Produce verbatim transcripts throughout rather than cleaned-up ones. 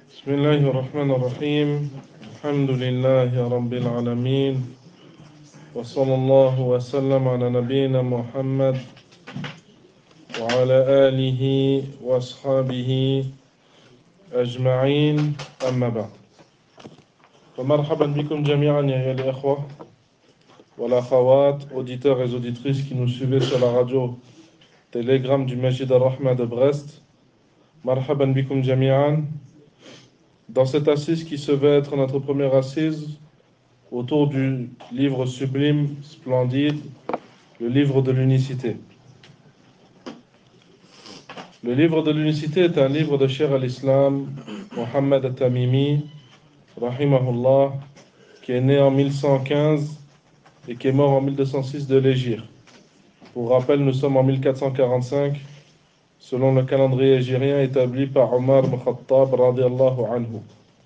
بسم الله الرحمن الرحيم الحمد لله رب العالمين وصلى الله وسلم على نبينا محمد وعلى آله وأصحابه أجمعين أما بعد فمرحبا بكم جميعا يا أيها الإخوة والأخوات auditeurs et auditrices qui nous suivez sur la radio Telegram du Masjid al-Rahma de Brest. مرحبا بكم جميعا. Dans cette assise qui se veut être notre première assise autour du livre sublime, splendide, le livre de l'unicité. Le livre de l'unicité est un livre de Cheikh al-Islam, Mohammed al-Tamimi, rahimahullah, qui est né en mille cent quinze et qui est mort en mille deux cent six de l'Hégire. Pour rappel, nous sommes en mille quatre cent quarante-cinq, selon le calendrier hégirien établi par Omar ibn Khattab, radiallahu anhu.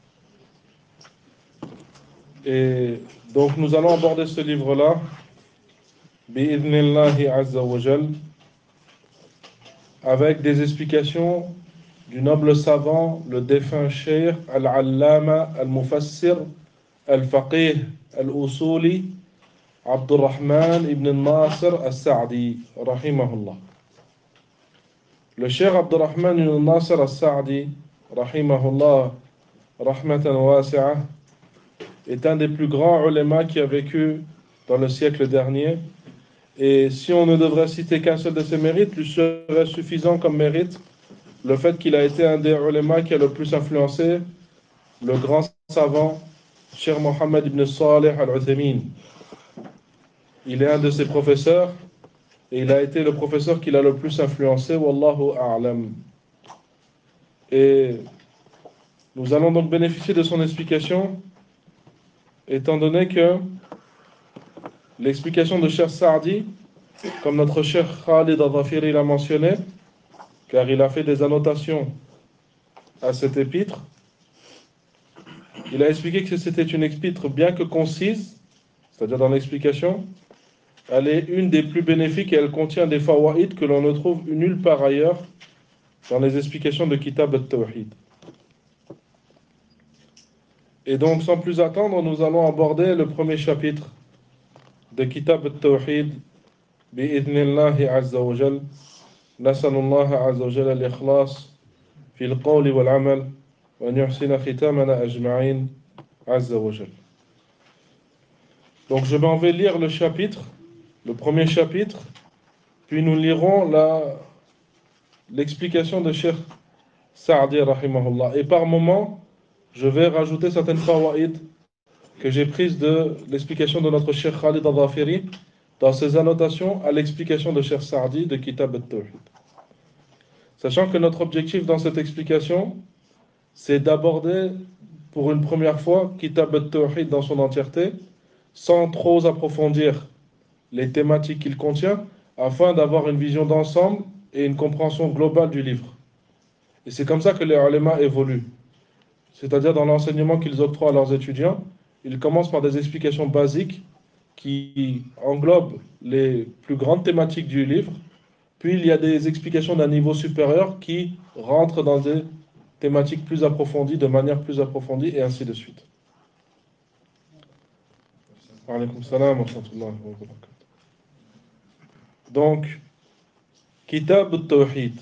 Et donc nous allons aborder ce livre-là, bi'idhnillahi azza wa jal, avec des explications du noble savant, le défunt Cheikh al-Allama al-Mufassir al-Faqih al-Usuli Abdurrahman ibn Nasr al-Sa'di, rahimahullah. Le Cheikh Abdurrahman ibn Nasr al-Sa'di, rahimahullah, rahmatan wasi'ah, est un des plus grands ulémas qui a vécu dans le siècle dernier. Et si on ne devrait citer qu'un seul de ses mérites, lui serait suffisant comme mérite le fait qu'il a été un des ulémas qui a le plus influencé le grand savant Cheikh Mohammed ibn Salih al-Uthaymin. Il est un de ses professeurs et il a été le professeur qui l'a le plus influencé, wallahu a'lam. Et nous allons donc bénéficier de son explication, étant donné que l'explication de Cheikh Saadi, comme notre Cheikh Khalid al-Dhafiri l'a mentionné, car il a fait des annotations à cet épître, il a expliqué que c'était une épître bien que concise, c'est-à-dire dans l'explication, elle est une des plus bénéfiques et elle contient des fawaïd que l'on ne trouve nulle part ailleurs dans les explications de Kitab al-Tawhid. Et donc, sans plus attendre, nous allons aborder le premier chapitre de Kitab al-Tawhid bi'idhnillahi azza wa jal. Nasalullah azza wa jal al-ikhlas fi al-qawli wal-amal wa an yuhsina khitamana ajma'in azza wa jal. Donc, je m'en vais lire le chapitre, le premier chapitre, puis nous lirons la, l'explication de Cheikh Saadi rahimahullah. Et par moment, je vais rajouter certaines fawaïd que j'ai prises de l'explication de notre Cheikh Khalid al-Dhafiri dans ses annotations à l'explication de Cheikh Saadi de Kitab al-Tawhid. Sachant que notre objectif dans cette explication, c'est d'aborder pour une première fois Kitab al-Tawhid dans son entièreté, sans trop approfondir les thématiques qu'il contient, afin d'avoir une vision d'ensemble et une compréhension globale du livre. Et c'est comme ça que les ulémas évoluent. C'est-à-dire dans l'enseignement qu'ils octroient à leurs étudiants, ils commencent par des explications basiques qui englobent les plus grandes thématiques du livre, puis il y a des explications d'un niveau supérieur qui rentrent dans des thématiques plus approfondies, de manière plus approfondie, et ainsi de suite. Alaykoum salam wa rahmatullahi wa barakatuh. Donc, Kitab al-Tawhid.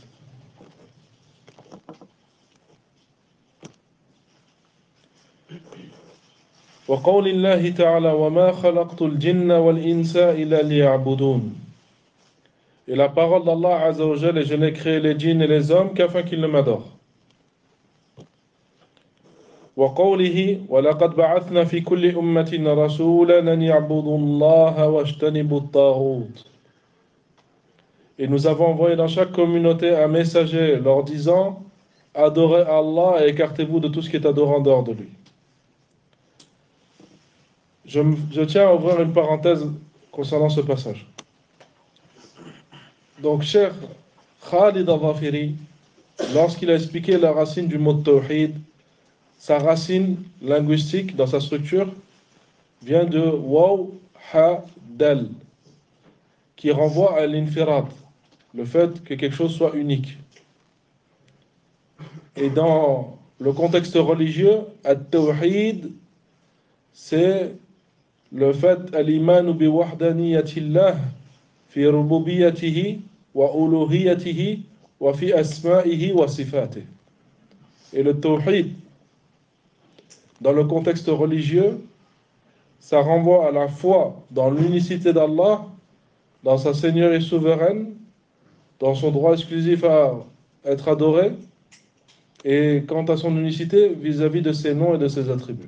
وقول الله تعالى وما خلقت الجن والإنس إلا ليعبدون. Et la parole d'Allah Azza wa Jal, et je n'ai créé les djinns et les hommes qu'afin qu'ils ne m'adorent. وقوله ولقد بعثنا في كل أمة رسولا أن يعبدوا الله واجتنبوا الطاغوت. Et nous avons envoyé dans chaque communauté un messager leur disant adorez Allah et écartez-vous de tout ce qui est adoré en dehors de lui. Je, je tiens à ouvrir une parenthèse concernant ce passage. Donc, Cheikh Khalid al-Dhafiri, lorsqu'il a expliqué la racine du mot Tawhid, sa racine linguistique dans sa structure vient de Waw Ha Dal, qui renvoie à l'infirad, le fait que quelque chose soit unique. Et dans le contexte religieux, at-tawhid, c'est le fait al-iman bi wahdaniyatillah fi rububiyyatihi wa uluhiyyatihi wa fi asma'ihi wa sifatihi. Et le tawhid, dans le contexte religieux, ça renvoie à la foi dans l'unicité d'Allah, dans sa seigneurie souveraine, dans son droit exclusif à être adoré, et quant à son unicité vis-à-vis de ses noms et de ses attributs.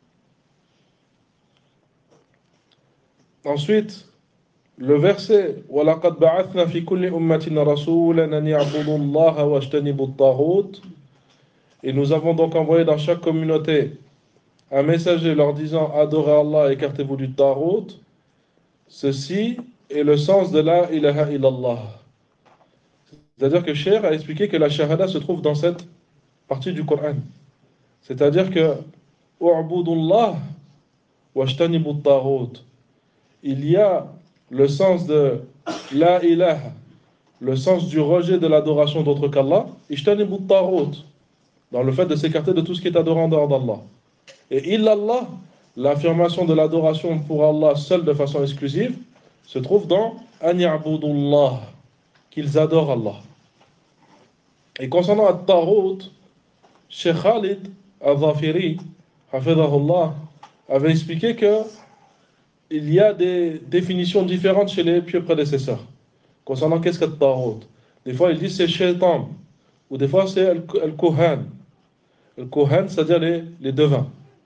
Ensuite, le verset وَلَقَدْ بَعَثْنَا فِي كُلِّ أُمَّةٍ رَسُولًا أَنْ يَعْبُدُوا اللَّهَ وَاجْتَنِبُوا الطَّاغُوتَ. Et nous avons donc envoyé dans chaque communauté un messager leur disant adorez Allah, écartez-vous du Tarout. Ceci est le sens de la ilaha illallah. C'est-à-dire que Cheikh a expliqué que la shahada se trouve dans cette partie du Coran. C'est-à-dire que u'budullah wajtanibu at-taghut. Il y a le sens de la ilaha, le sens du rejet de l'adoration d'autre qu'Allah, ijtanibu at-taghut, dans le fait de s'écarter de tout ce qui est adoré en dehors d'Allah. Et illallah, l'affirmation de l'adoration pour Allah seul de façon exclusive, se trouve dans an ya'budullah, qu'ils adorent Allah. Et concernant at-taghut, Cheikh Khalid al-Zafiri, hafidhahullah, avait expliqué que il y a des définitions différentes chez les pieux prédécesseurs concernant qu'est-ce qu'est at-taghut. Des fois ils disent c'est shaitan, ou des fois c'est al-kohan. Al-kohan, c'est-à-dire les, les devins.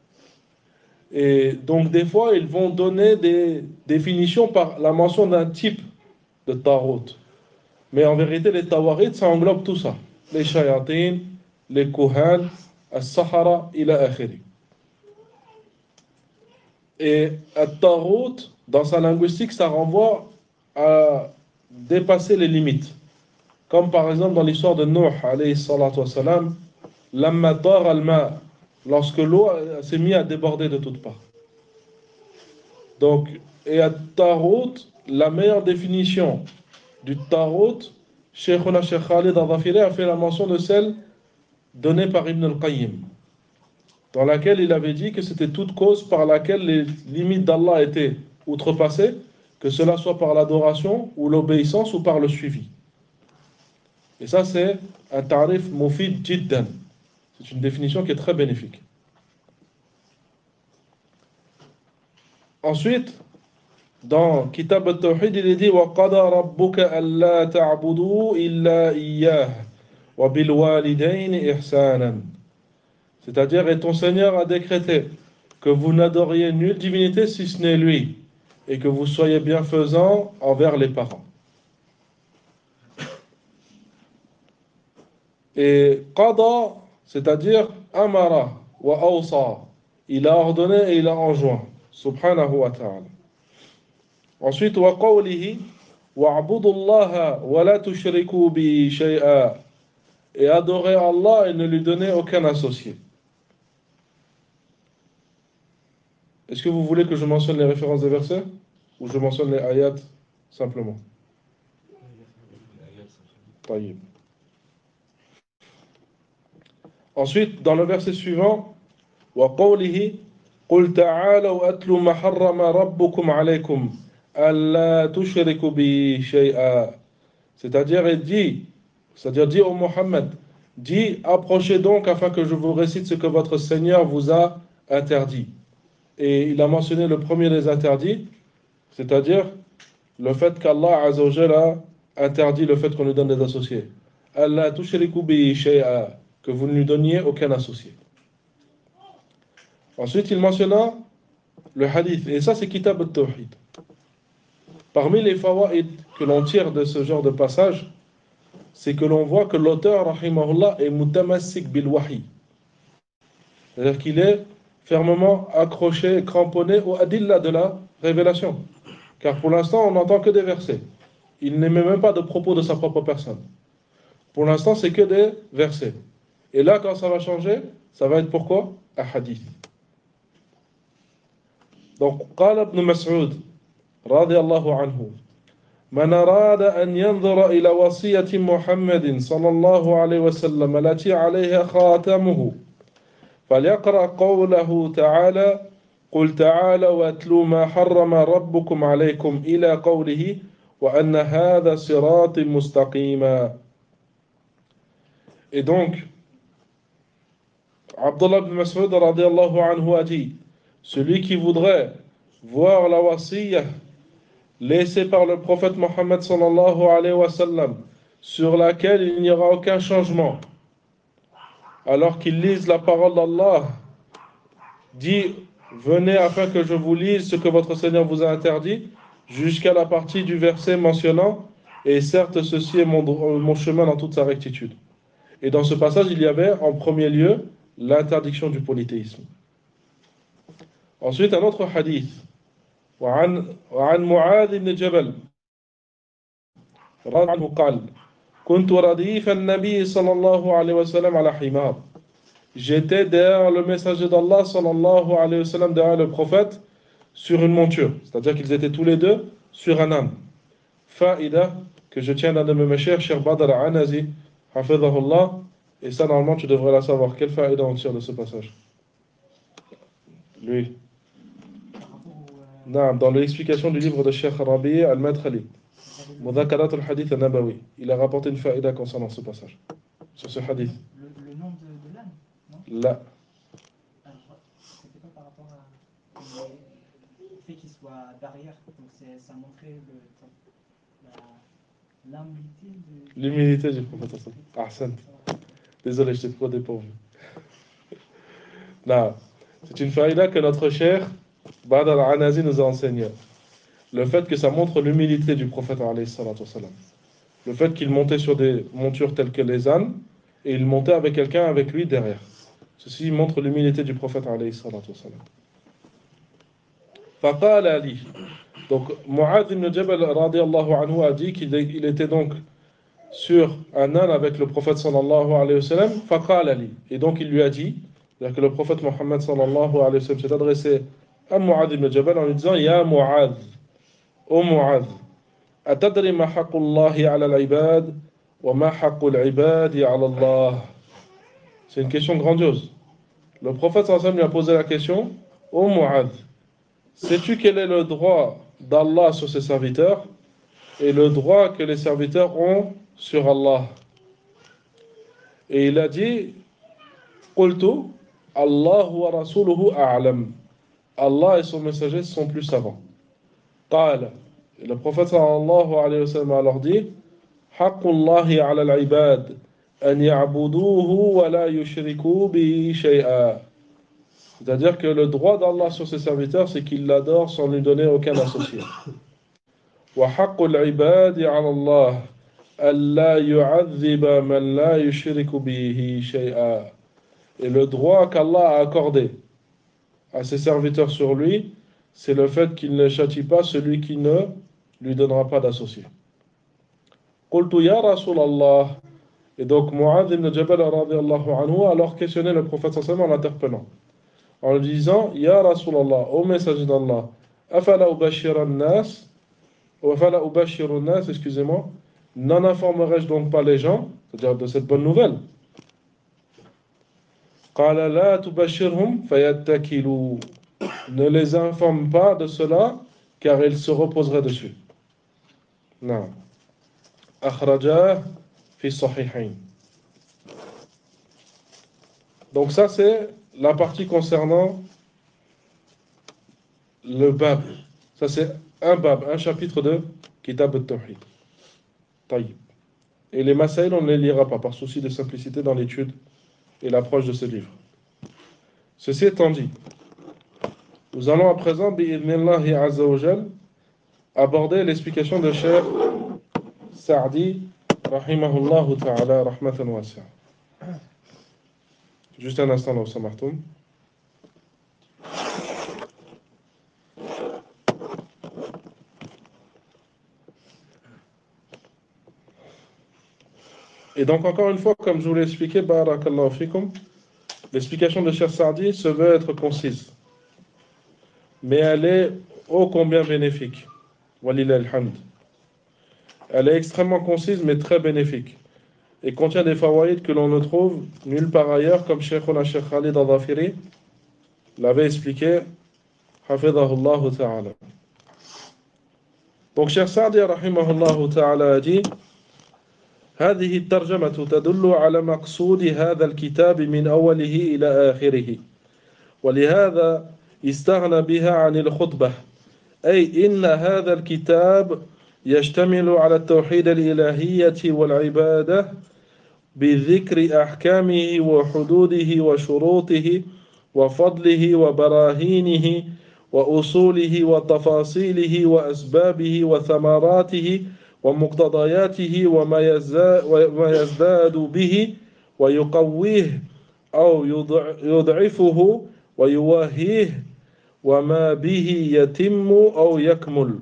Et donc des fois ils vont donner des définitions par la mention d'un type de taghut. Mais en vérité les tawarit, ça englobe tout ça. Les shayatin, les kohan, as-sahara, ila akhiri. Et at-taghut, dans sa linguistique, ça renvoie à dépasser les limites. Comme par exemple dans l'histoire de Nuh, alayhi salatu wassalam, lamma tar al-ma, lorsque l'eau s'est mise à déborder de toutes parts. Donc, et at-taghut, la meilleure définition du taghut, Sheikhuna Sheikh Khalid al-Zafiri a fait la mention de celle donnée par Ibn al-Qayyim, dans laquelle il avait dit que c'était toute cause par laquelle les limites d'Allah étaient outrepassées, que cela soit par l'adoration ou l'obéissance ou par le suivi. Et ça, c'est un tarif mufid jiddan. C'est une définition qui est très bénéfique. Ensuite, dans Kitab al-Tawhid, il est dit وَقَضَى رَبُّكَ أَلَّا تَعْبُدُوا إِلَّا إِيَّاهُ وَبِالْوَالِدَيْنِ إِحْسَانًا. C'est-à-dire, et ton Seigneur a décrété que vous n'adoriez nulle divinité si ce n'est lui, et que vous soyez bienfaisants envers les parents. Et qada, c'est-à-dire amara wa awsa, il a ordonné et il a enjoint, subhanahu wa ta'ala. Ensuite, wa qawlihi wa'budu allaha wa la tushriku bi shay'a, et adorer Allah et ne lui donner aucun associé. Est-ce que vous voulez que je mentionne les références des versets ou je mentionne les ayats simplement? Taïb. Ensuite, dans le verset suivant, وَقَوْلِهِ قُلْ تَعَالَوْا أَتْلُ مَا حَرَّمَ رَبُّكُمْ عَلَيْكُمْ أَلَّا تُشْرِكُوا بِهِ شَيْئًا. C'est-à-dire, il dit, c'est-à-dire, dit au Mohammed, dit, approchez donc afin que je vous récite ce que votre Seigneur vous a interdit. Et il a mentionné le premier des interdits, c'est-à-dire le fait qu'Allah Azza wa Jalla a interdit le fait qu'on lui donne des associés. Allah tushriku bihi shay'a, que vous ne lui donniez aucun associé. Ensuite, il mentionna le hadith, et ça c'est Kitab al-Tawhid. Parmi les fawaïd que l'on tire de ce genre de passage, c'est que l'on voit que l'auteur, rahimahullah, est mutamassik bil wahi. C'est-à-dire qu'il est fermement accroché, cramponné au adilla de la révélation. Car pour l'instant, on n'entend que des versets. Il n'émet même pas de propos de sa propre personne. Pour l'instant, c'est que des versets. Et là, quand ça va changer, ça va être pourquoi? Un hadith. Donc, قال ابن مسعود رضي الله عنه من أراد أن ينظر إلى وصية محمد صلى الله عليه وسلم التي عليها خاتمه فليقرأ قوله تعالى قل تعالى واتلوا ما حرم ربكم عليكم إلى قوله وأن هذا صراط مستقيما. Et donc, Abdullah ibn Mas'ud radiyallahu anhu a dit, celui qui voudrait voir la wasiyah laissée par le prophète Mohammed sallallahu alayhi wa sallam, sur laquelle il n'y aura aucun changement, alors qu'il lise la parole d'Allah, dit, venez afin que je vous lise ce que votre Seigneur vous a interdit, jusqu'à la partie du verset mentionnant, et certes ceci est mon, mon chemin dans toute sa rectitude. Et dans ce passage, il y avait en premier lieu l'interdiction du polythéisme. Ensuite, un autre hadith. وعن وعن معاذ بن جبل رضي الله عنه قال كنت رديف النبي صلى الله عليه وسلم على حمار. J'étais derrière le messager d'Allah sallallahu alayhi wa sallam, derrière le prophète, sur une monture. C'est-à-dire qu'ils étaient tous les deux sur un âne. Faïda, que je tiens d'un de mes chers, Cheikh Badr Anazi, hafidhahullah, et ça normalement tu devrais la savoir. Quelle faïda on tire de ce passage? Lui. Non, dans l'explication du livre de Cheikh Rabi al-Madkhali, Mudhakarat al-Hadith al-Nabawi, il a rapporté une faïda concernant ce passage, sur ce hadith. Le, le nom de, de l'âne, non? Là. C'était pas par rapport à le fait qu'il soit derrière, donc ça montrait l'humilité de... L'humilité du prophète. Ahsan. Désolé, je t'ai trop dépourvu. Non, c'est une faïda que notre cher Badr al-Anazi nous a enseigné. Le fait que ça montre l'humilité du prophète alayhi salatu wasalam. Le fait qu'il montait sur des montures telles que les ânes et il montait avec quelqu'un avec lui derrière. Ceci montre l'humilité du prophète alayhi salatu wasalam. Faqala Ali. Donc Mu'adh ibn Jabal radiyallahu anhu a dit qu'il il était donc sur un âne avec le prophète sallallahu alayhi wa sallam. Faqala Ali. Et donc il lui a dit, c'est-à-dire que le prophète Mohammed sallallahu alayhi wa sallam s'est adressé à Mu'adh ibn Jabal en lui disant Ya Mu'adh, ô Mu'adh, atadri ma haqqullahi ala al-ibad wa ma haqqul ibadi ala Allah. C'est une question grandiose. Le prophète sallallahu alayhi wa sallam lui a posé la question, ô Mu'adh, sais-tu quel est le droit d'Allah sur ses serviteurs et le droit que les serviteurs ont sur Allah? Et il a dit Qultu Allah wa rasuluhu a'lam. Allah et son messager sont plus savants. Qala. Et le prophète sallallahu alayhi wa sallam a alors dit Haqqullahi ala al-ibad an ya'buduhu wa la yushriku bihi shay'a. C'est-à-dire que le droit d'Allah sur ses serviteurs, c'est qu'il l'adore sans lui donner aucun associé. Wa haqqul ibadi ala Allah alla yu'adhiba man la yushriku bihi shay'a. Et le droit qu'Allah a accordé à ses serviteurs sur lui, c'est le fait qu'il ne châtie pas celui qui ne lui donnera pas d'associé. Qultu ya Rasulallah. Et donc Mu'adh ibn Jabal radiyallahu anhu a alors questionné le prophète sallallahu alayhi wa sallam en l'interpellant, en lui disant Ya Rasulallah, ô messager d'Allah, afala ubashiran nas, ou afala ubashirun nas, excusez-moi, n'en informerai-je donc pas les gens, c'est-à-dire de cette bonne nouvelle? Qala la tubashirhum fayattakilu. Ne les informe pas de cela, car ils se reposeraient dessus. Non. Akhraja fi sahihain. Donc ça c'est la partie concernant le bab. Ça c'est un bab, un chapitre de Kitab al-Tawhid. Taïb. Et les masaïl on ne les lira pas par souci de simplicité dans l'étude et l'approche de ce livre. Ceci étant dit, nous allons à présent, bi'idhnillahi azza wa jal, aborder l'explication de Cheikh Sa'di, rahimahullahu ta'ala, rahmatan wasi'a. Juste un instant, là, où ça martoum. Et donc, encore une fois, comme je vous l'ai expliqué, barakallahu fikum, l'explication de Cheikh Sa'di se veut être concise. Mais elle est ô combien bénéfique. Walillah alhamd. Elle est extrêmement concise, mais très bénéfique. et contient des fawaïd que l'on ne trouve nulle part ailleurs, comme Sheikhuna Sheikh Khalid al-Dhafiri l'avait expliqué, hafidhahullah ta'ala. Donc Cheikh Sa'di rahimahullah ta'ala a dit هذه الترجمة تدل على مقصود هذا الكتاب من أوله إلى آخره ولهذا استغنى بها عن الخطبة أي إن هذا الكتاب يشتمل على التوحيد الإلهية والعبادة بذكر أحكامه وحدوده وشروطه وفضله وبراهينه وأصوله وتفاصيله وأسبابه وثمراته ومقتضياته وما يزداد به ويقويه أو يضعفه ويواهيه وما به يتم أو يكمل.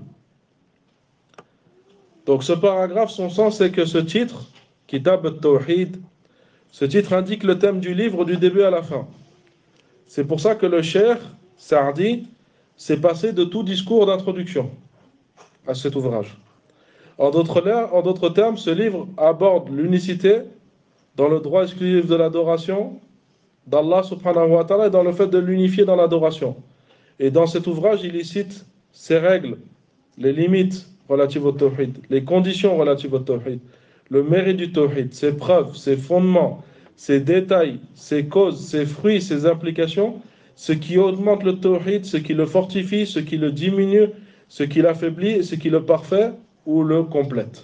Donc ce paragraphe, son sens c'est que ce titre, Kitab al-Tawhid, ce titre indique le thème du livre du début à la fin. C'est pour ça que le Cheikh Sa'di s'est passé de tout discours d'introduction à cet ouvrage. En d'autres, en d'autres termes, ce livre aborde l'unicité dans le droit exclusif de l'adoration d'Allah subhanahu wa ta'ala et dans le fait de l'unifier dans l'adoration. Et dans cet ouvrage, il y cite ses règles, les limites relatives au tawhid, les conditions relatives au tawhid, le mérite du tawhid, ses preuves, ses fondements, ses détails, ses causes, ses fruits, ses implications, ce qui augmente le tawhid, ce qui le fortifie, ce qui le diminue, ce qui l'affaiblit, ce qui le parfait ou le complète.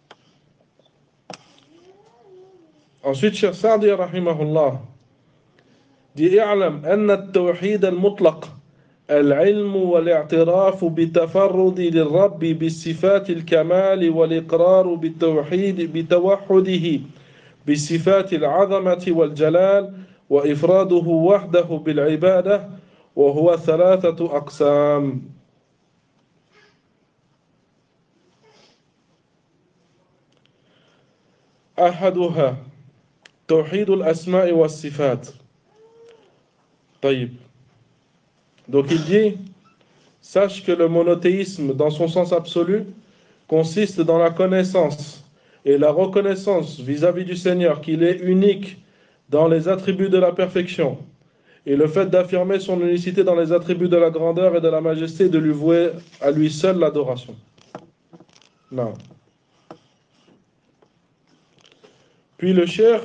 Ensuite, Cheikh Sa'di rahimahullah dit i'lam anna at-tawhid al-mutlaq العلم والاعتراف بتفرد للرب بالصفات الكمال والإقرار بالتوحيد بتوحده بصفات العظمة والجلال وإفراده وحده بالعبادة وهو ثلاثة أقسام. أحدها توحيد الأسماء والصفات. طيب. Donc il dit, sache que le monothéisme dans son sens absolu consiste dans la connaissance et la reconnaissance vis-à-vis du Seigneur qu'il est unique dans les attributs de la perfection et le fait d'affirmer son unicité dans les attributs de la grandeur et de la majesté et de lui vouer à lui seul l'adoration. Non. Puis le cheikh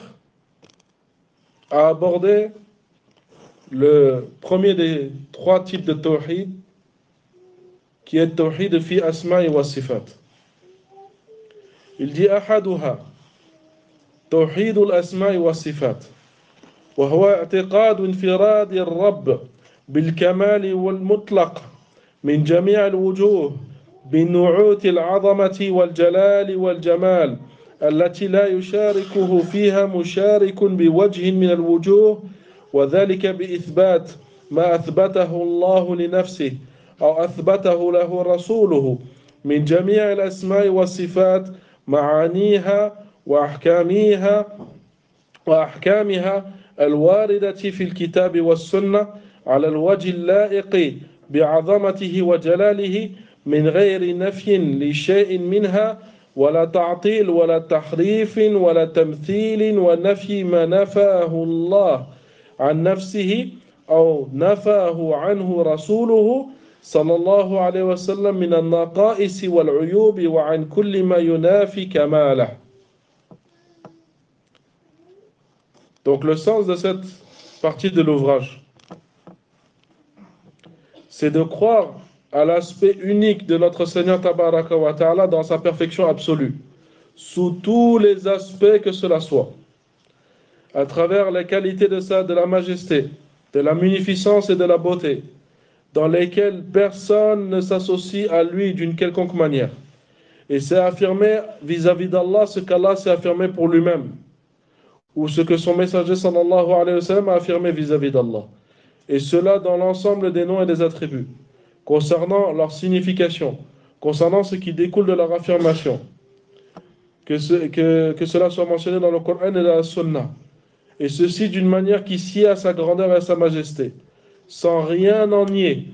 a abordé le premier des trois types de tawhid, qui est tawhid fi asma'i wa sifat. Il dit ahaduha توحيد الأسماء والصفات وهو اعتقاد انفراد الرب بالكمال والمطلق من جميع الوجوه بنعوت العظمة والجلال والجمال التي لا يشاركه فيها مشارك بوجه من الوجوه وذلك بإثبات ما أثبته الله لنفسه أو أثبته له رسوله من جميع الأسماء والصفات معانيها وأحكامها وأحكامها الواردة في الكتاب والسنة على الوجه اللائق بعظمته وجلاله من غير نفي لشيء منها ولا تعطيل ولا تحريف ولا تمثيل ونفي ما نفاه الله عن نفسه أو نفاه عنه رسوله صلى الله عليه وسلم من النقائص والعيوب وعن كل ما ينافي كماله. Donc le sens de cette partie de l'ouvrage, c'est de croire à l'aspect unique de notre Seigneur Tabaraka wa Ta'ala dans sa perfection absolue, sous tous les aspects que cela soit, à travers les qualités de sa, de la majesté, de la munificence et de la beauté, dans lesquelles personne ne s'associe à lui d'une quelconque manière. Et c'est affirmé vis-à-vis d'Allah ce qu'Allah s'est affirmé pour lui-même, ou ce que son messager sallallahu alayhi wa sallam a affirmé vis-à-vis d'Allah. Et cela dans l'ensemble des noms et des attributs, concernant leur signification, concernant ce qui découle de leur affirmation, que, ce, que, que cela soit mentionné dans le Coran et dans la Sunna, et ceci d'une manière qui sied à sa grandeur et à sa majesté, sans rien en nier,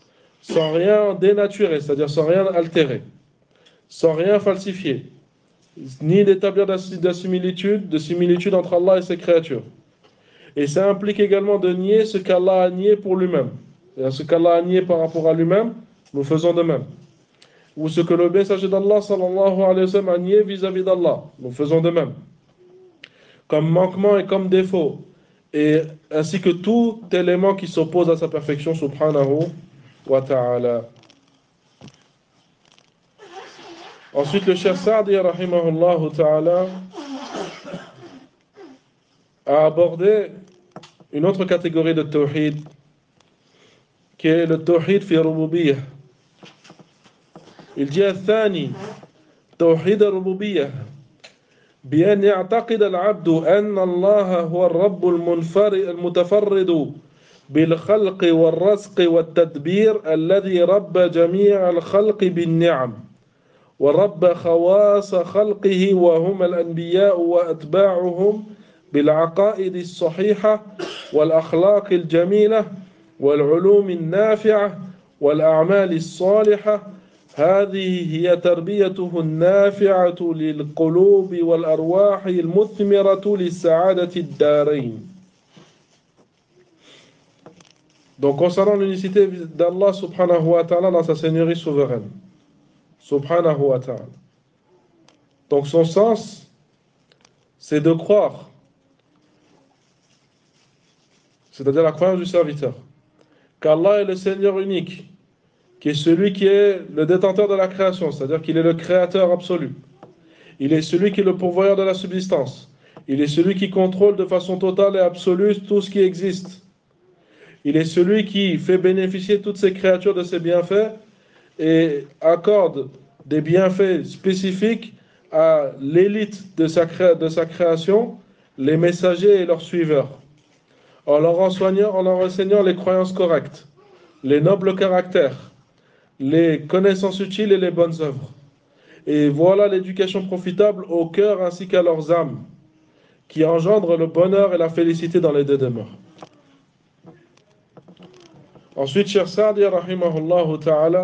sans rien dénaturer, c'est-à-dire sans rien altérer, sans rien falsifier, ni d'établir de similitude, de similitude entre Allah et ses créatures. Et ça implique également de nier ce qu'Allah a nié pour lui-même. Et ce qu'Allah a nié par rapport à lui-même, nous faisons de même. Ou ce que le messager d'Allah sallallahu alayhi wa sallam a nié vis-à-vis d'Allah, nous faisons de même. Comme manquement et comme défaut, et ainsi que tout élément qui s'oppose à sa perfection subhanahu wa ta'ala. Ensuite, le Cheikh Sa'di rahimahullah ta'ala a abordé une autre catégorie de tawhid qui est le tawhid fi rububiyyah. Il dit الثاني توحيد الربوبية بأن يعتقد العبد أن الله هو الرب المنفرد المتفرد بالخلق والرزق والتدبير الذي رب جميع الخلق بالنعم ورب خواص خلقه وهم الأنبياء وأتباعهم بالعقائد الصحيحة والأخلاق الجميلة والعلوم النافعة والأعمال الصالحة هذه هي تربيته النافعة للقلوب والأرواح المثمرة للسعادة الدارين. Donc concernant l'unicité d'Allah subhanahu wa ta'ala dans sa seigneurie souveraine, subhanahu wa ta'ala. Donc son sens, c'est de croire, c'est-à-dire la croyance du serviteur, qu'Allah est le Seigneur unique, qui est celui qui est le détenteur de la création, c'est-à-dire qu'il est le créateur absolu. Il est celui qui est le pourvoyeur de la subsistance. Il est celui qui contrôle de façon totale et absolue tout ce qui existe. Il est celui qui fait bénéficier toutes ces créatures de ses bienfaits et accorde des bienfaits spécifiques à l'élite de sa, cré- de sa création, les messagers et leurs suiveurs, en leur enseignant, en leur enseignant les croyances correctes, les nobles caractères, les connaissances utiles et les bonnes œuvres. Et voilà l'éducation profitable au cœur ainsi qu'à leurs âmes, qui engendre le bonheur et la félicité dans les deux demeures. Ensuite, Cheikh Sa'di rahimahullah ta'ala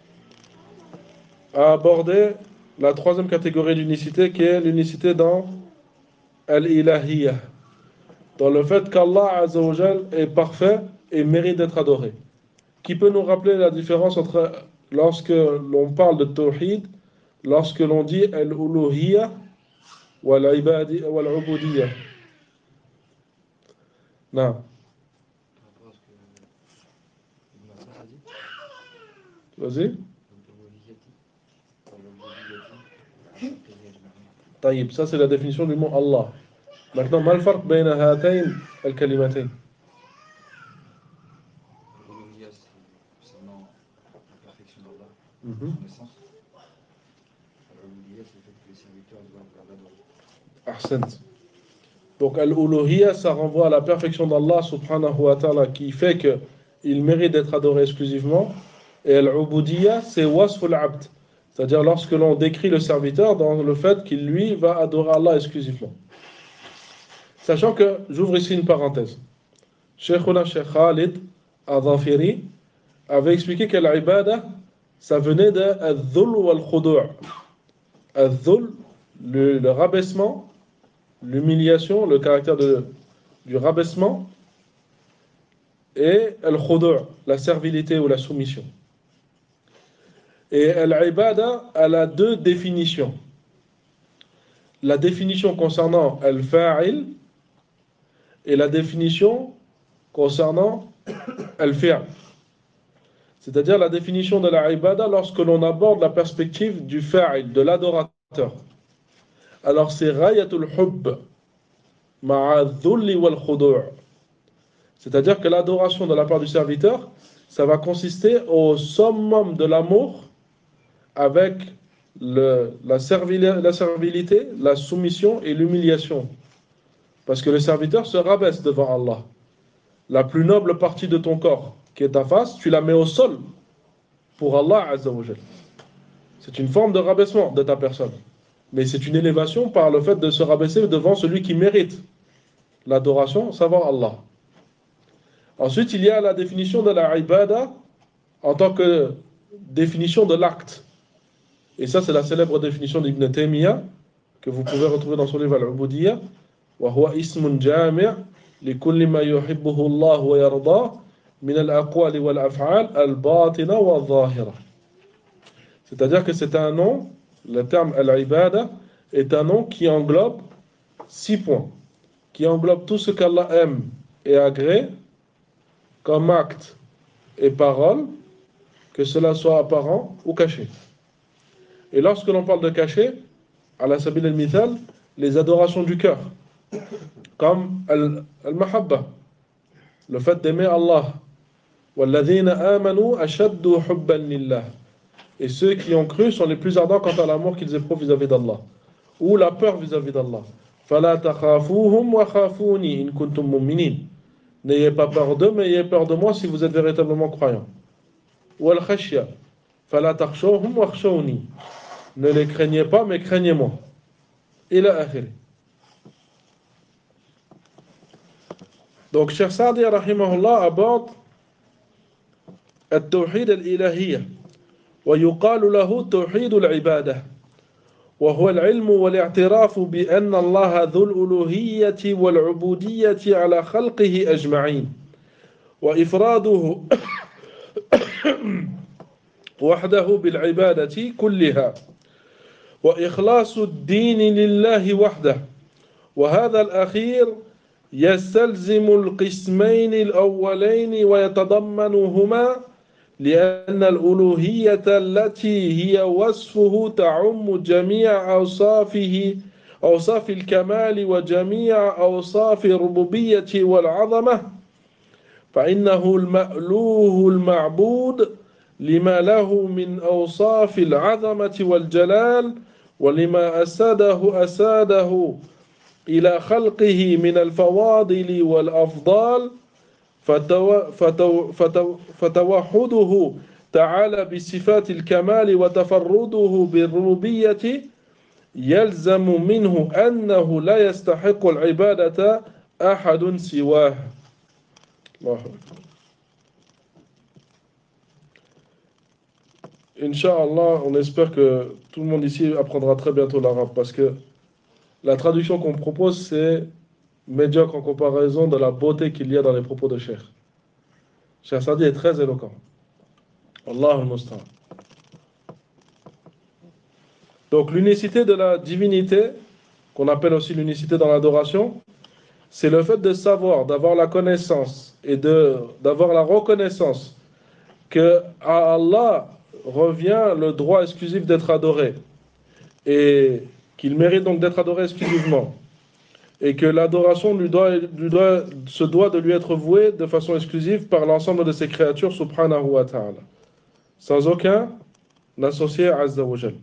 a abordé la troisième catégorie d'unicité, qui est l'unicité dans al-ilahiyya, dans le fait qu'Allah Azza wa Jal est parfait et mérite d'être adoré. Qui peut nous rappeler la différence entre lorsque l'on parle de tawhid, lorsque l'on dit al-uluhiyya ou al-ubudiyya? Non. Vas-y. طيب, ça c'est la définition du mot Allah. Maintenant, ما الفرق بين هاتين الكلمتين؟ Ahsant. Donc al-uluhiyya, ça renvoie à la perfection d'Allah subhanahu wa ta'ala, qui fait qu'il mérite d'être adoré exclusivement. Et al-ubudiyya, c'est wasf al-abd, c'est-à-dire lorsque l'on décrit le serviteur dans le fait qu'il lui va adorer Allah exclusivement. Sachant que, j'ouvre ici une parenthèse, Sheikhuna Sheikh Khalid Al-Dhafiri avait expliqué que l'ibada, ça venait de al-dhul wal-khudu'. Al-dhul, le, le rabaissement, l'humiliation, le caractère de, du rabaissement, et al-khudu', la servilité ou la soumission. Et al-ibada, elle a deux définitions. La définition concernant al-fa'il et la définition concernant al-fi'l. C'est-à-dire la définition de la ibada lorsque l'on aborde la perspective du fa'il, de l'adorateur. Alors c'est rayatul hubb ma'a dhulli wal khudu'. C'est-à-dire que l'adoration de la part du serviteur, ça va consister au summum de l'amour avec le, la, servili- la servilité, la soumission et l'humiliation. Parce que le serviteur se rabaisse devant Allah. La plus noble partie de ton corps, qui est ta face, tu la mets au sol pour Allah Azza wa Jal. C'est une forme de rabaissement de ta personne. Mais c'est une élévation par le fait de se rabaisser devant celui qui mérite l'adoration, savoir Allah. Ensuite, il y a la définition de la ibada en tant que définition de l'acte. Et ça, c'est la célèbre définition d'Ibn Taymiyyah, que vous pouvez retrouver dans son livre Al-Ubudiyya, وهو اسم جامع لكل ما يحبه الله ويرضاه من الأقوال والأفعال الباطنة والظاهرة. C'est-à-dire que c'est un nom, le terme Al-Ibada est un nom qui englobe six points, qui englobe tout ce qu'Allah aime et agrée comme acte et parole, que cela soit apparent ou caché. Et lorsque l'on parle de caché, ala sabil al-mithal, les adorations du cœur, comme al-mahabba, le fait d'aimer Allah, وَالَّذِينَ آمَنُوا أَشَدُّ حُبًّا لِلَّهِ, et ceux qui ont cru sont les plus ardents quant à l'amour qu'ils éprouvent vis-à-vis d'Allah, ou la peur vis-à-vis d'Allah. فَلَا تَخَافُوهُمْ وَخَافُونِي إِن كُنتُم مُؤْمِنِينَ. N'ayez pas peur d'eux, mais ayez peur de moi si vous êtes véritablement croyants. وَالْخَشْيَةِ فَلَا تَخْشَوْهُمْ وَخْشَوْنِي. Ne les craignez pas, mais craignez-moi. إلى آخره. Donc, Cheikh Saadi rahimahullah aborde التوحيد الإلهية ويقال له توحيد العبادة وهو العلم والاعتراف بأن الله ذو الألوهية والعبودية على خلقه أجمعين وإفراده وحده بالعبادة كلها وإخلاص الدين لله وحده. وهذا الأخير يستلزم القسمين الأولين ويتضمنهما لأن الألوهية التي هي وصفه تعم جميع أوصافه أوصاف الكمال وجميع أوصاف الربوبية والعظمة فإنه المألوه المعبود لما له من أوصاف العظمة والجلال ولما أساده أساده إلى خلقه من الفواضل والأفضال فتو فتو فتو فتوحده تعالى بصفات الكمال وتفرده بالربوبية يلزم منه أنه لا يستحق العبادة أحد سواه. الله أكبر. Inch'Allah, on espère que tout le monde ici apprendra très bientôt l'arabe parce que la traduction qu'on propose, c'est médiocre en comparaison de la beauté qu'il y a dans les propos de Cheikh. Cheikh Saadi est très éloquent. Allahu musta'an. Donc l'unicité de la divinité, qu'on appelle aussi l'unicité dans l'adoration, c'est le fait de savoir, d'avoir la connaissance et de, d'avoir la reconnaissance que à Allah revient le droit exclusif d'être adoré et qu'il mérite donc d'être adoré exclusivement et que l'adoration lui doit, lui doit, se doit de lui être vouée de façon exclusive par l'ensemble de ses créatures subhanahu wa ta'ala sans aucun associé à Azza wa Jal.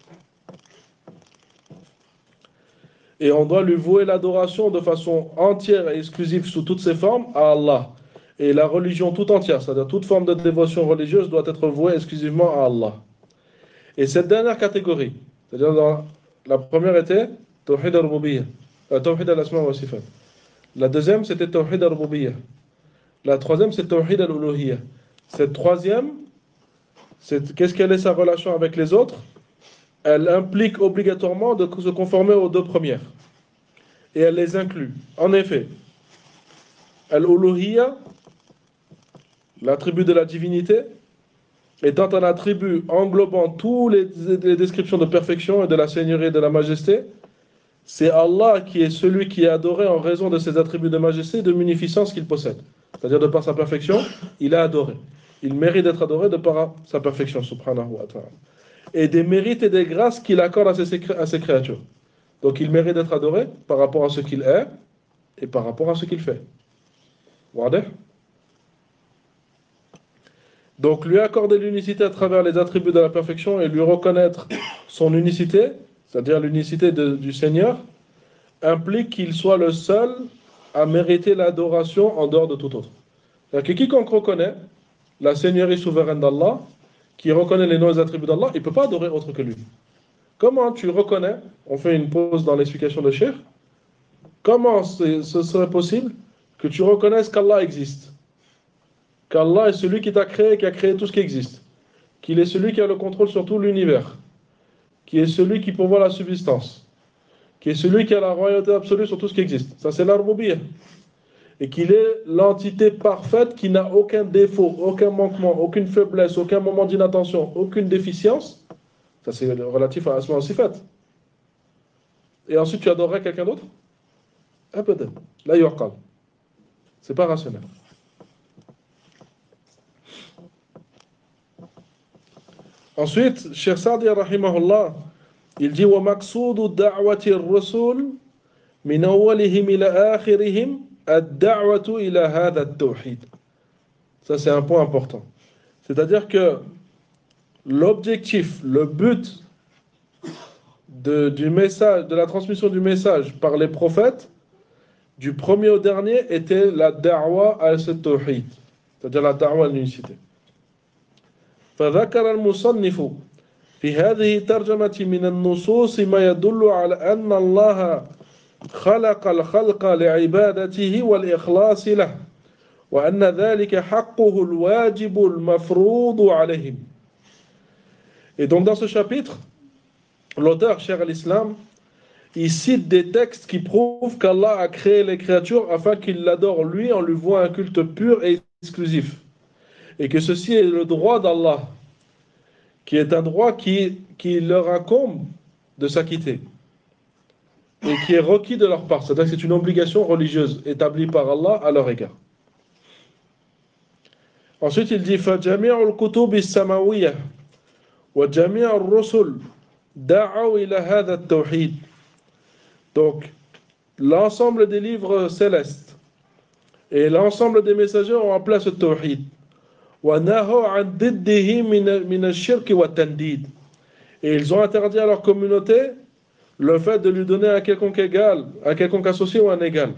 Et on doit lui vouer l'adoration de façon entière et exclusive sous toutes ses formes à Allah. Et la religion tout entière, c'est-à-dire toute forme de dévotion religieuse, doit être vouée exclusivement à Allah. Et cette dernière catégorie, c'est-à-dire dans, la première était Tawhid al-Rububiyyah, euh, Tawhid al-Asma wa Sifat. La deuxième, c'était Tawhid al-Rububiyyah. La troisième, c'est Tawhid al-Uluhiyyah. Cette troisième, c'est, qu'est-ce qu'elle est sa relation avec les autres? Elle implique obligatoirement de se conformer aux deux premières. Et elle les inclut. En effet, al-Uluhiyyah, l'attribut de la divinité, étant un attribut englobant toutes les, les descriptions de perfection et de la seigneurie et de la majesté, c'est Allah qui est celui qui est adoré en raison de ses attributs de majesté et de munificence qu'il possède. C'est-à-dire de par sa perfection, il est adoré. Il mérite d'être adoré de par sa perfection, subhanahu wa ta'ala. Et des mérites et des grâces qu'il accorde à ses, à ses créatures. Donc il mérite d'être adoré par rapport à ce qu'il est et par rapport à ce qu'il fait. Wadih? Donc lui accorder l'unicité à travers les attributs de la perfection et lui reconnaître son unicité, c'est-à-dire l'unicité de, du Seigneur, implique qu'il soit le seul à mériter l'adoration en dehors de tout autre. C'est-à-dire que quiconque reconnaît la seigneurie souveraine d'Allah, qui reconnaît les noms et les attributs d'Allah, il ne peut pas adorer autre que lui. Comment tu reconnais, on fait une pause dans l'explication de Cheikh, comment ce serait possible que tu reconnaisses qu'Allah existe? Qu'Allah est celui qui t'a créé, qui a créé tout ce qui existe. Qu'il est celui qui a le contrôle sur tout l'univers. Qui est celui qui pourvoit la subsistance. qui est celui qui a la royauté absolue sur tout ce qui existe. Ça, c'est l'Ar-Rububiyyah. Et qu'il est l'entité parfaite qui n'a aucun défaut, aucun manquement, aucune faiblesse, aucun moment d'inattention, aucune déficience. Ça, c'est relatif à Asma wa Sifat. Et ensuite, tu adorerais quelqu'un d'autre? Ah, peut-être. Là, yuqal. C'est pas rationnel. Ensuite, Cheikh Sa'di, rahimahullah, il dit wa maqsudu da'wati ar-rusul min awwalihim ila akhirihim ad-da'watu ila hadha at-tawhid. Ça, c'est un point important. C'est-à-dire que l'objectif, le but de, du message, de la transmission du message par les prophètes, du premier au dernier, était la da'wa à ce tawhid, c'est-à-dire la da'wa à l'unicité. فذكر المصنف في هذه الترجمة من النصوص ما يدل على أن الله خلق الخلق لعبادته والإخلاص له وأن ذلك حقه الواجب المفروض عليهم. Et donc dans ce chapitre, l'auteur, Cheikh al-Islam, il cite des textes qui prouvent qu'Allah a créé les créatures afin qu'ils l'adorent lui en lui vouant un culte pur et exclusif. Et que ceci est le droit d'Allah, qui est un droit qui, qui leur incombe de s'acquitter et qui est requis de leur part. C'est-à-dire que c'est une obligation religieuse établie par Allah à leur égard. Ensuite, il dit فَجَمِيعُ الْكُتُبِ السَّمَوِيَّةِ وَجَمِيعُ الرُّسُلِ دَعَوْا إِلَى هَذَا التَّوْحِيدِ. Donc, l'ensemble des livres célestes et l'ensemble des messagers ont appelé ce tawhid. وَنَهَوْا عَنْ ضِدِّهِ مِنَ الشِّرْكِ وَالتَّنْدِيدِ. Et ils ont interdit à leur communauté le fait de lui donner à quelconque égal, à quelconque associé ou un égal.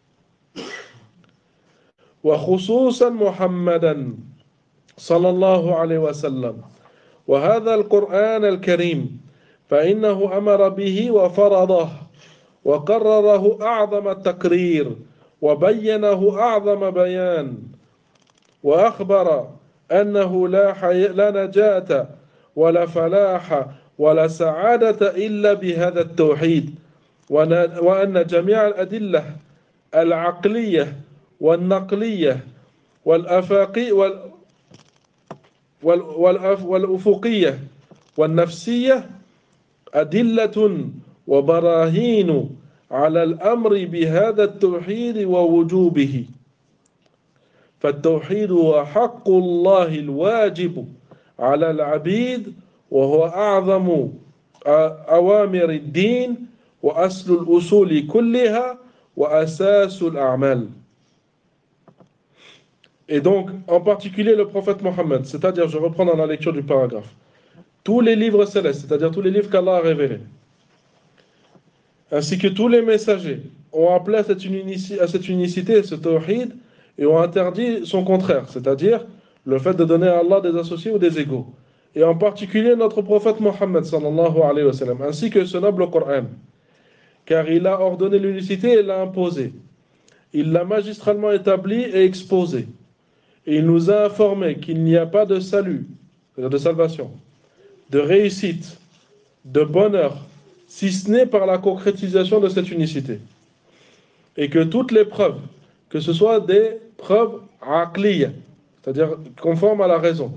وخصوصا محمدا صلى الله عليه وسلم وهذا القرآن الكريم فإنه أمر به وفرضه وقرره أعظم التقرير وبينه أعظم بيان وأخبر أنه لا, حي... لا نجاة ولا فلاح ولا سعادة إلا بهذا التوحيد وأن جميع الأدلة العقلية والنقلية والأفاقي وال... وال... والأف... والأفقية والنفسية أدلة وبراهين على الأمر بهذا التوحيد ووجوبه فالتوحيد هو حق الله الواجب على العبيد وهو أعظم أوامر الدين وأصل الأصول كلها وأساس الأعمال. Et donc, en particulier le prophète Mohammed, c'est-à-dire, je reprends dans la lecture du paragraphe, tous les livres célestes, c'est-à-dire tous les livres qu'Allah a révélés, ainsi que tous les messagers, ont appelé à cette, unici- à cette unicité, ce tawhid, et ont interdit son contraire, c'est-à-dire le fait de donner à Allah des associés ou des égaux. Et en particulier notre prophète Mohammed, sallallahu alayhi wa sallam, ainsi que ce noble Coran, car il a ordonné l'unicité et l'a imposé. Il l'a magistralement établi et exposé. Et il nous a informé qu'il n'y a pas de salut, c'est-à-dire de salvation, de réussite, de bonheur, si ce n'est par la concrétisation de cette unicité. Et que toutes les preuves, que ce soit des preuves aqliya, c'est-à-dire conformes à la raison,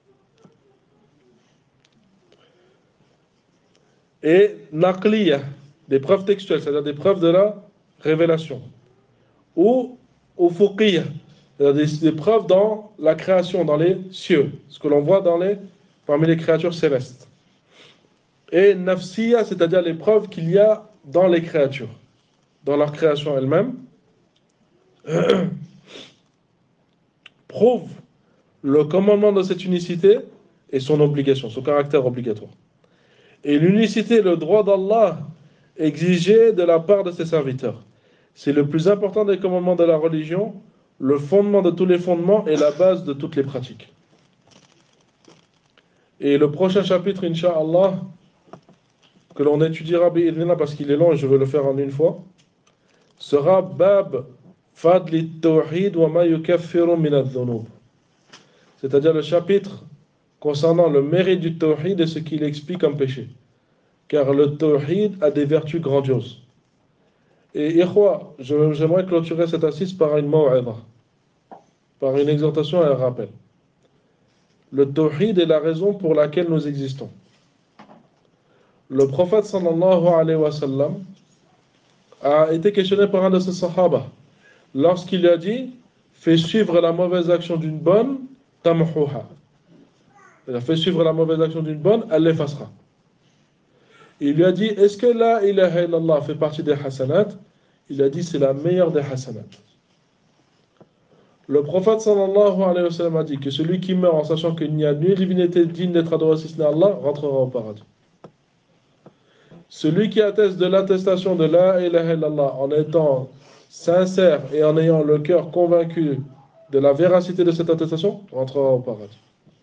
et naqliya, des preuves textuelles, c'est-à-dire des preuves de la révélation, ou ufuqiyya, c'est-à-dire des, des preuves dans la création, dans les cieux, ce que l'on voit dans les, parmi les créatures célestes, et nafsiya, c'est-à-dire les preuves qu'il y a dans les créatures, dans leur création elle-même, prouve le commandement de cette unicité et son obligation, son caractère obligatoire. Et l'unicité, le droit d'Allah exigé de la part de ses serviteurs. C'est le plus important des commandements de la religion, le fondement de tous les fondements et la base de toutes les pratiques. Et le prochain chapitre, Inch'Allah, que l'on étudiera bi'idhnillah parce qu'il est long et je vais le faire en une fois, sera Bab Fadli Tawhid wa ma yukaffiru min adh-dhunub. C'est-à-dire le chapitre concernant le mérite du Tawhid et ce qu'il explique comme péché. car le tawhid a des vertus grandioses. Et ikhwa, je- j'aimerais clôturer cette assise par une maw'idha, par une exhortation et un rappel. Le tawhid est la raison pour laquelle nous existons. Le prophète sallallahu alayhi wa sallam a été questionné par un de ses sahaba lorsqu'il lui a dit fais suivre la mauvaise action d'une bonne, tamhuha. Il a fait suivre la mauvaise action d'une bonne, elle l'effacera. Il lui a dit est-ce que la ilaha illallah fait partie des hasanat? Il a dit c'est la meilleure des hasanat. Le prophète sallallahu alayhi wa sallam a dit que celui qui meurt en sachant qu'il n'y a nulle divinité digne d'être adorée si ce n'est Allah rentrera au paradis. Celui qui atteste de l'attestation de la ilaha illallah en étant sincère et en ayant le cœur convaincu de la véracité de cette attestation rentrera au paradis.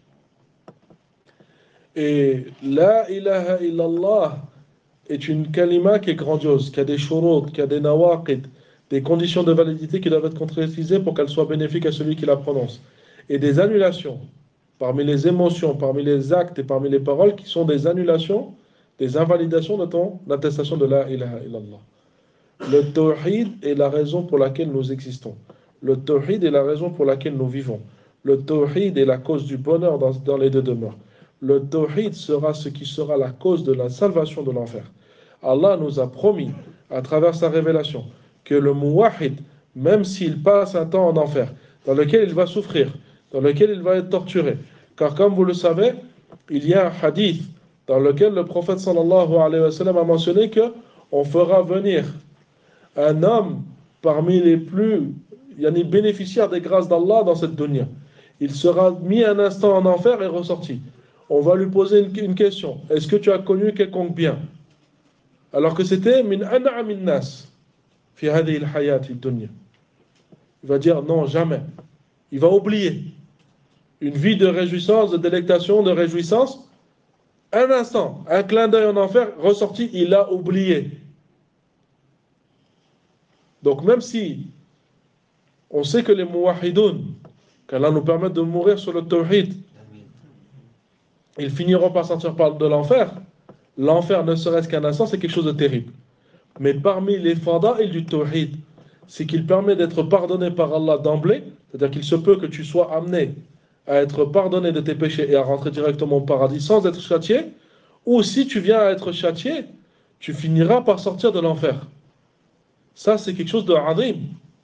Et la ilaha illallah est une kalima qui est grandiose, qui a des shurut, qui a des nawaqid, des conditions de validité qui doivent être concrétisées pour qu'elle soit bénéfique à celui qui la prononce. Et des annulations, parmi les émotions, parmi les actes et parmi les paroles, qui sont des annulations, des invalidations de ton attestation de la ilaha illallah. Le tawhid est la raison pour laquelle nous existons. Le tawhid est la raison pour laquelle nous vivons. Le tawhid est la cause du bonheur dans, dans les deux demeures. Le tawhid sera ce qui sera la cause de la salvation de l'enfer. Allah nous a promis, à travers sa révélation, que le muwahid, même s'il passe un temps en enfer, dans lequel il va souffrir, dans lequel il va être torturé, car comme vous le savez, il y a un hadith dans lequel le prophète sallallahu alayhi wa sallam a mentionné que on fera venir un homme parmi les plus yani, bénéficiaires des grâces d'Allah dans cette dunya. Il sera mis un instant en enfer et ressorti. On va lui poser une, une question. Est-ce que tu as connu quelconque bien? Alors que c'était min an'amin nas fi hadhihi al-hayat ad-dunya. Il va dire non, jamais. Il va oublier une vie de réjouissance, de délectation, de réjouissance. Un instant, un clin d'œil en enfer, ressorti, il a oublié. Donc même si on sait que les muwahidoun, qu'Allah nous permette de mourir sur le tawhid, ils finiront par sortir de l'enfer. L'enfer, ne serait-ce qu'un instant, c'est quelque chose de terrible. Mais parmi les fada'il du tawhid, c'est qu'il permet d'être pardonné par Allah d'emblée, c'est-à-dire qu'il se peut que tu sois amené à être pardonné de tes péchés et à rentrer directement au paradis sans être châtié, ou si tu viens à être châtié, tu finiras par sortir de l'enfer. Ça, c'est quelque chose de azim.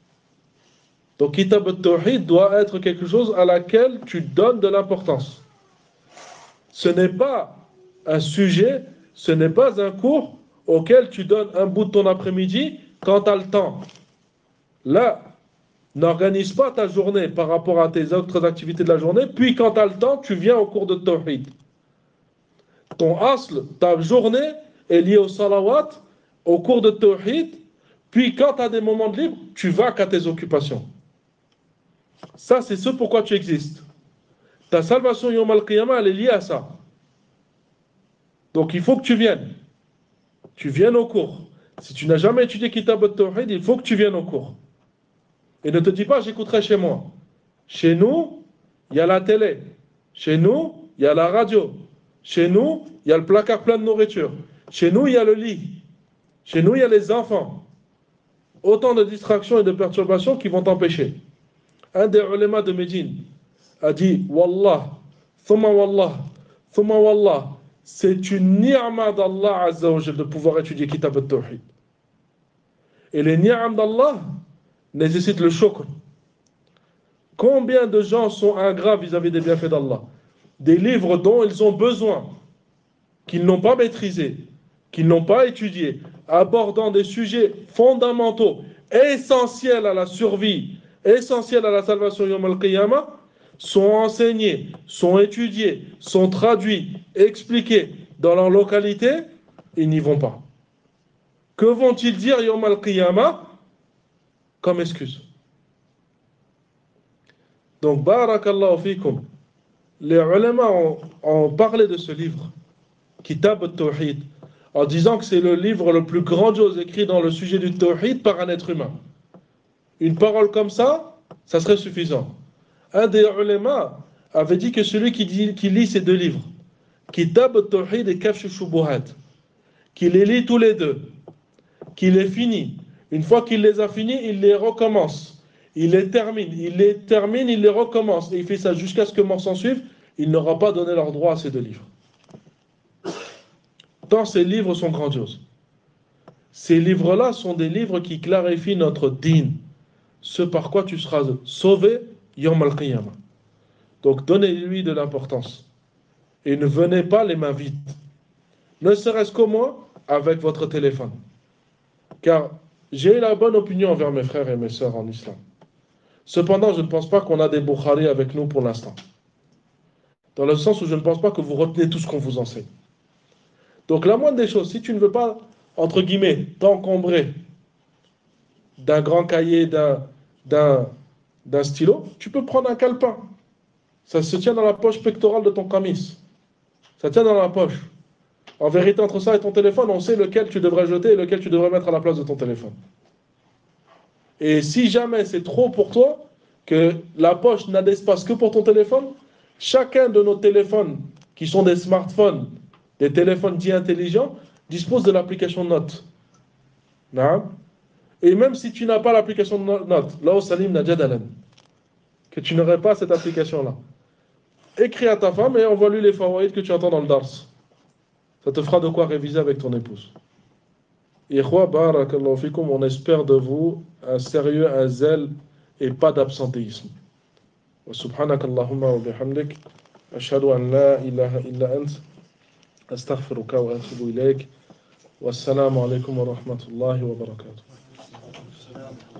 Donc, Kitab al-Tawhid doit être quelque chose à laquelle tu donnes de l'importance. Ce n'est pas un sujet, ce n'est pas un cours auquel tu donnes un bout de ton après-midi quand tu as le temps. Là, n'organise pas ta journée par rapport à tes autres activités de la journée, puis quand tu as le temps, tu viens au cours de Tawhid. Ton asl, ta journée est liée au salawat, au cours de Tawhid, puis quand tu as des moments de libre, tu vas qu'à tes occupations. Ça, c'est ce pourquoi tu existes. Ta salvation Yawm al-Qiyamah, elle est liée à ça. Donc il faut que tu viennes. Tu viennes au cours. Si tu n'as jamais étudié Kitab al-Tawhid, il faut que tu viennes au cours. Et ne te dis pas, j'écouterai chez moi. Chez nous, il y a la télé. Chez nous, il y a la radio. Chez nous, il y a le placard plein de nourriture. Chez nous, il y a le lit. Chez nous, il y a les enfants. Autant de distractions et de perturbations qui vont t'empêcher. Un des ulémas de Médine a dit Wallah, thumma wallah, thumma wallah, c'est une ni'ma d'Allah Azza wa Jal de pouvoir étudier Kitab al-Tawhid. Et les ni'am d'Allah nécessitent le shukr. Combien de gens sont ingrats vis-à-vis des bienfaits d'Allah? Des livres dont ils ont besoin, qu'ils n'ont pas maîtrisés, qu'ils n'ont pas étudiés, abordant des sujets fondamentaux, essentiels à la survie, essentiels à la salvation Yawm al-Qiyamah, sont enseignés, sont étudiés, sont traduits, expliqués dans leur localité, ils n'y vont pas. Que vont-ils dire Yawm al-Qiyamah comme excuse? Donc, barakallahu fikum, les ulama ont, ont parlé de ce livre, Kitab al-Tawhid, en disant que c'est le livre le plus grandiose écrit dans le sujet du Tawhid par un être humain. Une parole comme ça, ça serait suffisant. Un des ulama avait dit que celui qui, dit, qui lit ces deux livres, Kitab al-Tawhid et Kashf al-Shubuhat, qu'il les lit tous les deux, qu'il les finit. Une fois qu'il les a finis, il les recommence. Il les termine, il les termine, il les recommence. Et il fait ça jusqu'à ce que mort s'en suive. Il n'aura pas donné leur droit à ces deux livres. Tant ces livres sont grandioses. Ces livres-là sont des livres qui clarifient notre dîn, ce par quoi tu seras sauvé, Yom al-Qiyamah. Donc donnez-lui de l'importance. Et ne venez pas les mains vides. Ne serait-ce qu'au moins avec votre téléphone. Car j'ai la bonne opinion envers mes frères et mes sœurs en islam. Cependant, je ne pense pas qu'on a des Bukhari avec nous pour l'instant. Dans le sens où je ne pense pas que vous retenez tout ce qu'on vous enseigne. Donc la moindre des choses, si tu ne veux pas, entre guillemets, t'encombrer d'un grand cahier, d'un, d'un, d'un stylo, tu peux prendre un calepin. Ça se tient dans la poche pectorale de ton camis. Ça tient dans la poche. En vérité, entre ça et ton téléphone, on sait lequel tu devrais jeter et lequel tu devrais mettre à la place de ton téléphone. Et si jamais c'est trop pour toi, que la poche n'a d'espace que pour ton téléphone, chacun de nos téléphones, qui sont des smartphones, des téléphones dits intelligents, dispose de l'application Note. Non? Et même si tu n'as pas l'application Note, là au Salim Najadalan, que tu n'aurais pas cette application-là, écris à ta femme et envoie-lui les fawaïd que tu entends dans le Dars. Ça te fera de quoi réviser avec ton épouse. Ikhwa, barakallahu fikum, on espère de vous un sérieux, un zèle et pas d'absentéisme. Wa subhanaka Allahumma wa bihamdik, ashhadu an la ilaha illa ant, astaghfiruka wa atubu ilayk. Wassalamu alaikum wa rahmatullahi wa barakatuh.